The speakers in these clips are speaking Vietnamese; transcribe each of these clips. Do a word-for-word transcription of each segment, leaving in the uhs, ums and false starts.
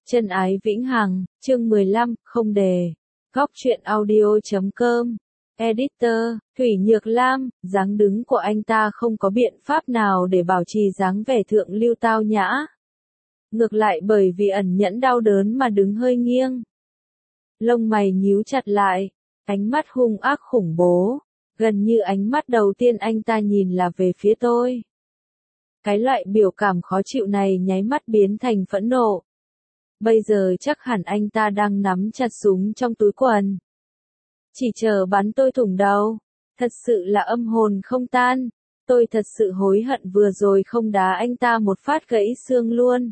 Chân ái vĩnh hằng, chương mười lăm, không đề. Góc truyện audio chấm com. Editor, Thủy Nhược Lam, dáng đứng của anh ta không có biện pháp nào để bảo trì dáng vẻ thượng lưu tao nhã. Ngược lại bởi vì ẩn nhẫn đau đớn mà đứng hơi nghiêng. Lông mày nhíu chặt lại, ánh mắt hung ác khủng bố, gần như ánh mắt đầu tiên anh ta nhìn là về phía tôi. Cái loại biểu cảm khó chịu này nháy mắt biến thành phẫn nộ. Bây giờ chắc hẳn anh ta đang nắm chặt súng trong túi quần. Chỉ chờ bắn tôi thủng đầu. Thật sự là âm hồn không tan. Tôi thật sự hối hận vừa rồi không đá anh ta một phát gãy xương luôn.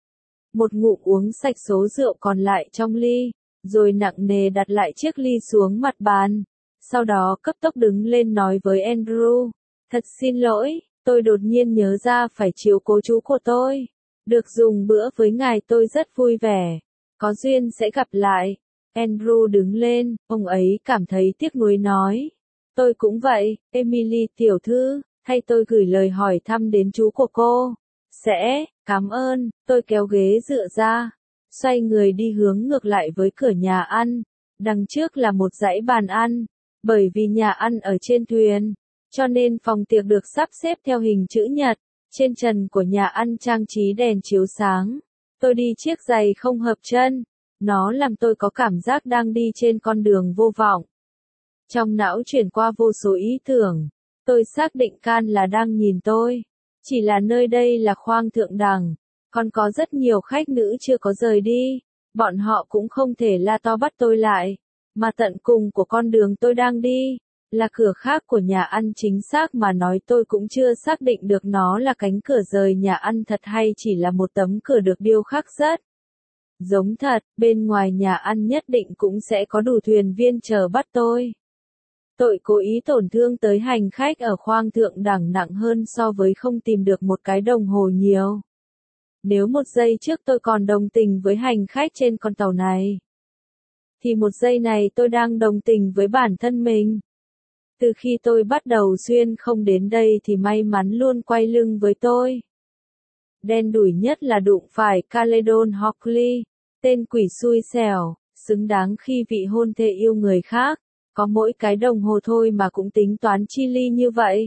Một ngụm uống sạch số rượu còn lại trong ly, rồi nặng nề đặt lại chiếc ly xuống mặt bàn. Sau đó cấp tốc đứng lên nói với Andrew. Thật xin lỗi, tôi đột nhiên nhớ ra phải chiếu cố chú của tôi. Được dùng bữa với ngài tôi rất vui vẻ. Có duyên sẽ gặp lại. Andrew đứng lên, ông ấy cảm thấy tiếc nuối nói. Tôi cũng vậy, Emily tiểu thư, thay tôi gửi lời hỏi thăm đến chú của cô. Sẽ, cảm ơn, tôi kéo ghế dựa ra. Xoay người đi hướng ngược lại với cửa nhà ăn. Đằng trước là một dãy bàn ăn. Bởi vì nhà ăn ở trên thuyền, cho nên phòng tiệc được sắp xếp theo hình chữ nhật. Trên trần của nhà ăn trang trí đèn chiếu sáng. Tôi đi chiếc giày không hợp chân. Nó làm tôi có cảm giác đang đi trên con đường vô vọng. Trong não chuyển qua vô số ý tưởng. Tôi xác định Can là đang nhìn tôi. Chỉ là nơi đây là khoang thượng đẳng. Còn có rất nhiều khách nữ chưa có rời đi. Bọn họ cũng không thể la to bắt tôi lại. Mà tận cùng của con đường tôi đang đi là cửa khác của nhà ăn, chính xác mà nói tôi cũng chưa xác định được nó là cánh cửa rời nhà ăn thật hay chỉ là một tấm cửa được điêu khắc rất giống thật. Bên ngoài nhà ăn nhất định cũng sẽ có đủ thuyền viên chờ bắt tôi. Tội cố ý tổn thương tới hành khách ở khoang thượng đẳng nặng hơn so với không tìm được một cái đồng hồ nhiều. Nếu một giây trước tôi còn đồng tình với hành khách trên con tàu này, thì một giây này tôi đang đồng tình với bản thân mình. Từ khi tôi bắt đầu xuyên không đến đây thì may mắn luôn quay lưng với tôi. Đen đủi nhất là đụng phải Caledon Hockley, tên quỷ xui xẻo, xứng đáng khi vị hôn thê yêu người khác. Có mỗi cái đồng hồ thôi mà cũng tính toán chi ly như vậy.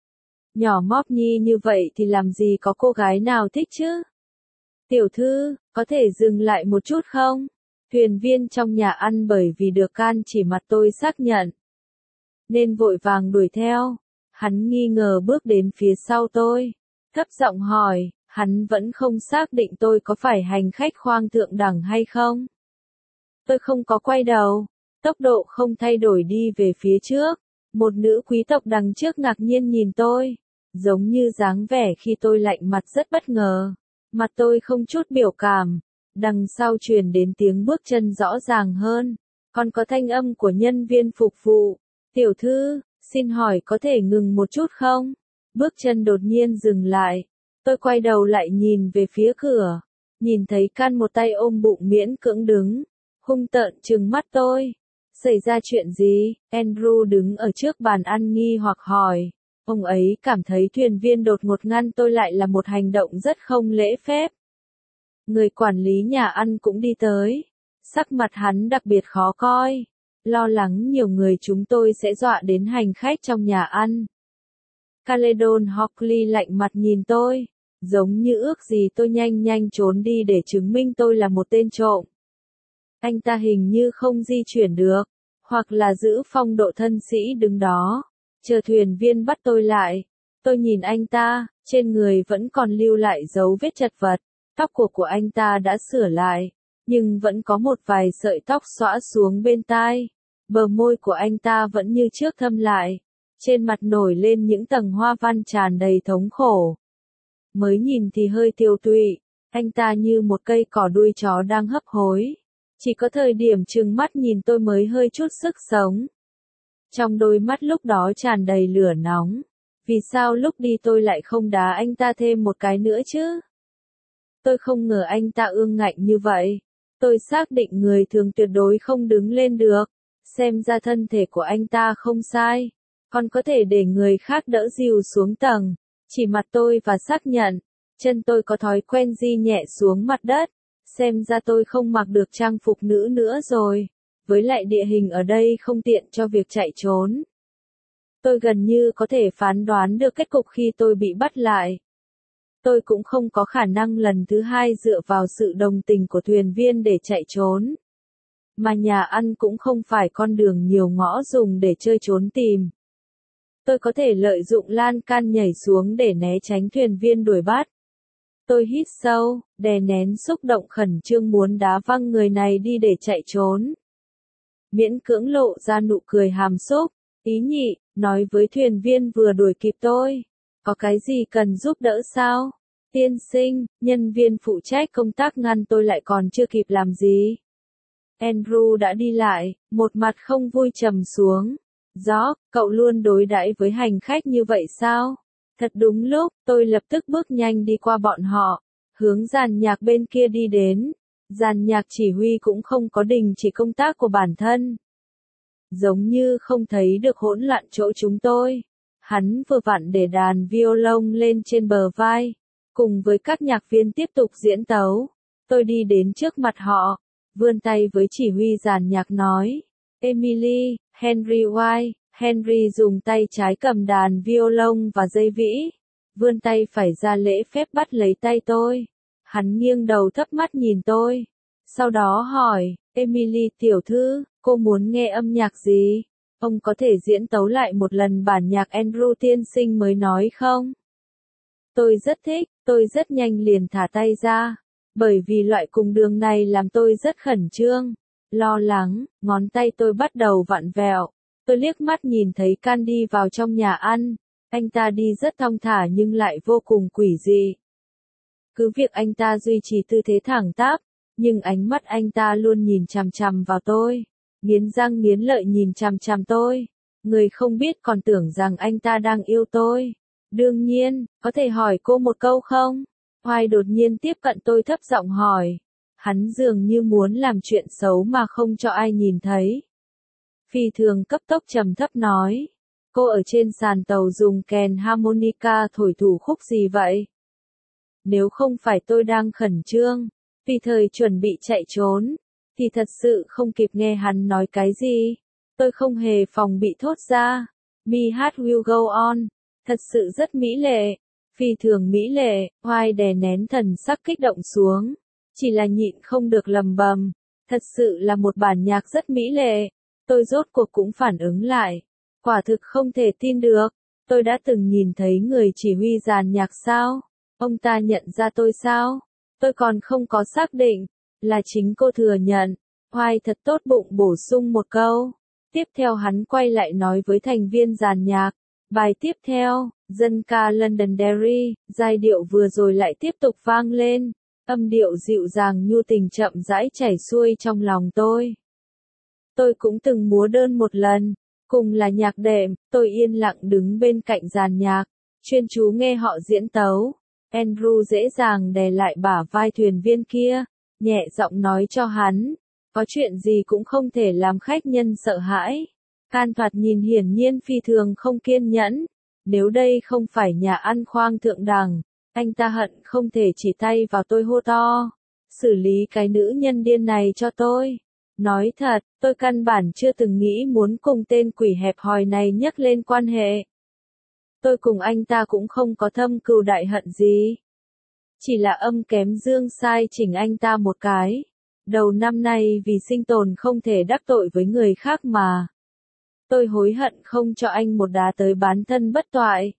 Nhỏ móp nhi như vậy thì làm gì có cô gái nào thích chứ? Tiểu thư, có thể dừng lại một chút không? Thuyền viên trong nhà ăn bởi vì được Can chỉ mặt tôi xác nhận, nên vội vàng đuổi theo. Hắn nghi ngờ bước đến phía sau tôi, thấp giọng hỏi, hắn vẫn không xác định tôi có phải hành khách khoang thượng đẳng hay không. Tôi không có quay đầu, tốc độ không thay đổi đi về phía trước. Một nữ quý tộc đằng trước ngạc nhiên nhìn tôi, giống như dáng vẻ khi tôi lạnh mặt rất bất ngờ. Mặt tôi không chút biểu cảm. Đằng sau truyền đến tiếng bước chân rõ ràng hơn, còn có thanh âm của nhân viên phục vụ. Tiểu thư, xin hỏi có thể ngừng một chút không? Bước chân đột nhiên dừng lại. Tôi quay đầu lại nhìn về phía cửa. Nhìn thấy Can một tay ôm bụng miễn cưỡng đứng, hung tợn trừng mắt tôi. Xảy ra chuyện gì? Andrew đứng ở trước bàn ăn nghi hoặc hỏi. Ông ấy cảm thấy thuyền viên đột ngột ngăn tôi lại là một hành động rất không lễ phép. Người quản lý nhà ăn cũng đi tới. Sắc mặt hắn đặc biệt khó coi. Lo lắng nhiều người chúng tôi sẽ dọa đến hành khách trong nhà ăn. Caledon Hockley lạnh mặt nhìn tôi, giống như ước gì tôi nhanh nhanh trốn đi để chứng minh tôi là một tên trộm. Anh ta hình như không di chuyển được, hoặc là giữ phong độ thân sĩ đứng đó, chờ thuyền viên bắt tôi lại. Tôi nhìn anh ta, trên người vẫn còn lưu lại dấu vết chật vật. Tóc của của anh ta đã sửa lại, nhưng vẫn có một vài sợi tóc xõa xuống bên tai. Bờ môi của anh ta vẫn như trước thâm lại. Trên mặt nổi lên những tầng hoa văn tràn đầy thống khổ. Mới nhìn thì hơi tiêu tụy, anh ta như một cây cỏ đuôi chó đang hấp hối. Chỉ có thời điểm trừng mắt nhìn tôi mới hơi chút sức sống. Trong đôi mắt lúc đó tràn đầy lửa nóng. Vì sao lúc đi tôi lại không đá anh ta thêm một cái nữa chứ? Tôi không ngờ anh ta ương ngạnh như vậy. Tôi xác định người thường tuyệt đối không đứng lên được. Xem ra thân thể của anh ta không sai. Còn có thể để người khác đỡ dìu xuống tầng. Chỉ mặt tôi và xác nhận. Chân tôi có thói quen di nhẹ xuống mặt đất. xem ra tôi không mặc được trang phục nữ nữa rồi. Với lại địa hình ở đây không tiện cho việc chạy trốn. Tôi gần như có thể phán đoán được kết cục khi tôi bị bắt lại. Tôi cũng không có khả năng lần thứ hai dựa vào sự đồng tình của thuyền viên để chạy trốn. Mà nhà ăn cũng không phải con đường nhiều ngõ dùng để chơi trốn tìm. Tôi có thể lợi dụng lan can nhảy xuống để né tránh thuyền viên đuổi bắt. Tôi hít sâu, đè nén xúc động khẩn trương muốn đá văng người này đi để chạy trốn. Miễn cưỡng lộ ra nụ cười hàm xúc, ý nhị, nói với thuyền viên vừa đuổi kịp tôi. Có cái gì cần giúp đỡ sao? Tiên sinh, nhân viên phụ trách công tác ngăn tôi lại còn chưa kịp làm gì. Andrew đã đi lại, một mặt không vui trầm xuống. Gió, cậu luôn đối đãi với hành khách như vậy sao? Thật đúng lúc, tôi lập tức bước nhanh đi qua bọn họ, hướng dàn nhạc bên kia đi đến. Dàn nhạc chỉ huy cũng không có đình chỉ công tác của bản thân. Giống như không thấy được hỗn loạn chỗ chúng tôi. Hắn vừa vặn để đàn violon lên trên bờ vai, cùng với các nhạc viên tiếp tục diễn tấu. Tôi đi đến trước mặt họ, vươn tay với chỉ huy dàn nhạc nói, Emily, Henry White. Henry dùng tay trái cầm đàn violon và dây vĩ, vươn tay phải ra lễ phép bắt lấy tay tôi. Hắn nghiêng đầu thấp mắt nhìn tôi, sau đó hỏi, Emily tiểu thư, cô muốn nghe âm nhạc gì? Ông có thể diễn tấu lại một lần bản nhạc Andrew tiên sinh mới nói không? Tôi rất thích, tôi rất nhanh liền thả tay ra, bởi vì loại cùng đường này làm tôi rất khẩn trương, lo lắng, ngón tay tôi bắt đầu vặn vẹo. Tôi liếc mắt nhìn thấy Candy vào trong nhà ăn, anh ta đi rất thong thả nhưng lại vô cùng quỷ dị. Cứ việc anh ta duy trì tư thế thẳng tắp, nhưng ánh mắt anh ta luôn nhìn chằm chằm vào tôi, nghiến răng nghiến lợi nhìn chằm chằm tôi. Người không biết còn tưởng rằng anh ta đang yêu tôi. Đương nhiên, có thể hỏi cô một câu không? Hoài đột nhiên tiếp cận tôi thấp giọng hỏi. Hắn dường như muốn làm chuyện xấu mà không cho ai nhìn thấy. Phi thường cấp tốc trầm thấp nói. Cô ở trên sàn tàu dùng kèn harmonica thổi thủ khúc gì vậy? Nếu không phải tôi đang khẩn trương, vì thời chuẩn bị chạy trốn, thì thật sự không kịp nghe hắn nói cái gì. Tôi không hề phòng bị thốt ra. My heart will go on. Thật sự rất mỹ lệ. Phi thường mỹ lệ. Hoài đè nén thần sắc kích động xuống. Chỉ là nhịn không được lầm bầm. Thật sự là một bản nhạc rất mỹ lệ. Tôi rốt cuộc cũng phản ứng lại. Quả thực không thể tin được. Tôi đã từng nhìn thấy người chỉ huy dàn nhạc sao? Ông ta nhận ra tôi sao? Tôi còn không có xác định. Là chính cô thừa nhận. Hoài thật tốt bụng bổ sung một câu. Tiếp theo hắn quay lại nói với thành viên dàn nhạc. Bài tiếp theo, dân ca Londonderry, giai điệu vừa rồi lại tiếp tục vang lên. Âm điệu dịu dàng nhu tình chậm rãi chảy xuôi trong lòng tôi. Tôi cũng từng múa đơn một lần, cùng là nhạc đệm, tôi yên lặng đứng bên cạnh dàn nhạc, chuyên chú nghe họ diễn tấu. Andrew dễ dàng đè lại bả vai thuyền viên kia, nhẹ giọng nói cho hắn, có chuyện gì cũng không thể làm khách nhân sợ hãi. Can thoạt nhìn hiển nhiên phi thường không kiên nhẫn, nếu đây không phải nhà ăn khoang thượng đẳng, anh ta hận không thể chỉ tay vào tôi hô to, xử lý cái nữ nhân điên này cho tôi. Nói thật, tôi căn bản chưa từng nghĩ muốn cùng tên quỷ hẹp hòi này nhắc lên quan hệ. Tôi cùng anh ta cũng không có thâm cừu đại hận gì. Chỉ là âm kém dương sai chỉnh anh ta một cái. Đầu năm nay vì sinh tồn không thể đắc tội với người khác mà. Tôi hối hận không cho anh một đá tới bán thân bất toại.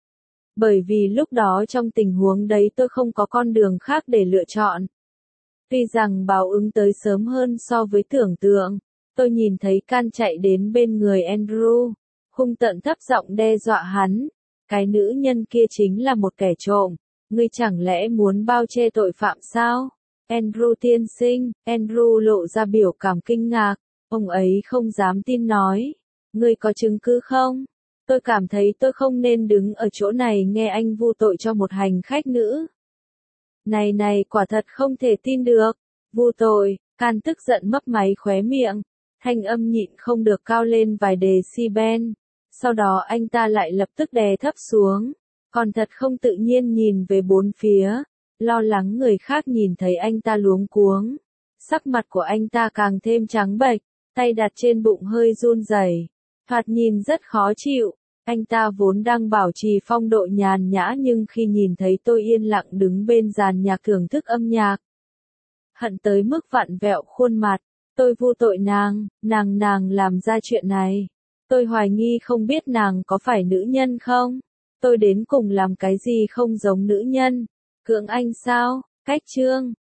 Bởi vì lúc đó trong tình huống đấy tôi không có con đường khác để lựa chọn. Tuy rằng báo ứng tới sớm hơn so với tưởng tượng, tôi nhìn thấy Can chạy đến bên người Andrew, hung tợn thấp giọng đe dọa hắn. Cái nữ nhân kia chính là một kẻ trộm, ngươi chẳng lẽ muốn bao che tội phạm sao? Andrew tiên sinh, Andrew lộ ra biểu cảm kinh ngạc, ông ấy không dám tin nói. Ngươi có chứng cứ không? Tôi cảm thấy tôi không nên đứng ở chỗ này nghe anh vu tội cho một hành khách nữ. Này này quả thật không thể tin được. Vu tội, Can tức giận mấp máy khóe miệng. Thanh âm nhịn không được cao lên vài decibel. Sau đó anh ta lại lập tức đè thấp xuống. Còn thật không tự nhiên nhìn về bốn phía. lo lắng người khác nhìn thấy anh ta luống cuống. Sắc mặt của anh ta càng thêm trắng bệch, tay đặt trên bụng hơi run rẩy, thoạt nhìn rất khó chịu. Anh ta vốn đang bảo trì phong độ nhàn nhã nhưng khi nhìn thấy tôi yên lặng đứng bên dàn nhạc thưởng thức âm nhạc, hận tới mức vặn vẹo khuôn mặt. Tôi vu tội nàng, nàng nàng làm ra chuyện này. Tôi hoài nghi không biết nàng có phải nữ nhân không? Tôi đến cùng làm cái gì không giống nữ nhân? Cưỡng anh sao? Cách chương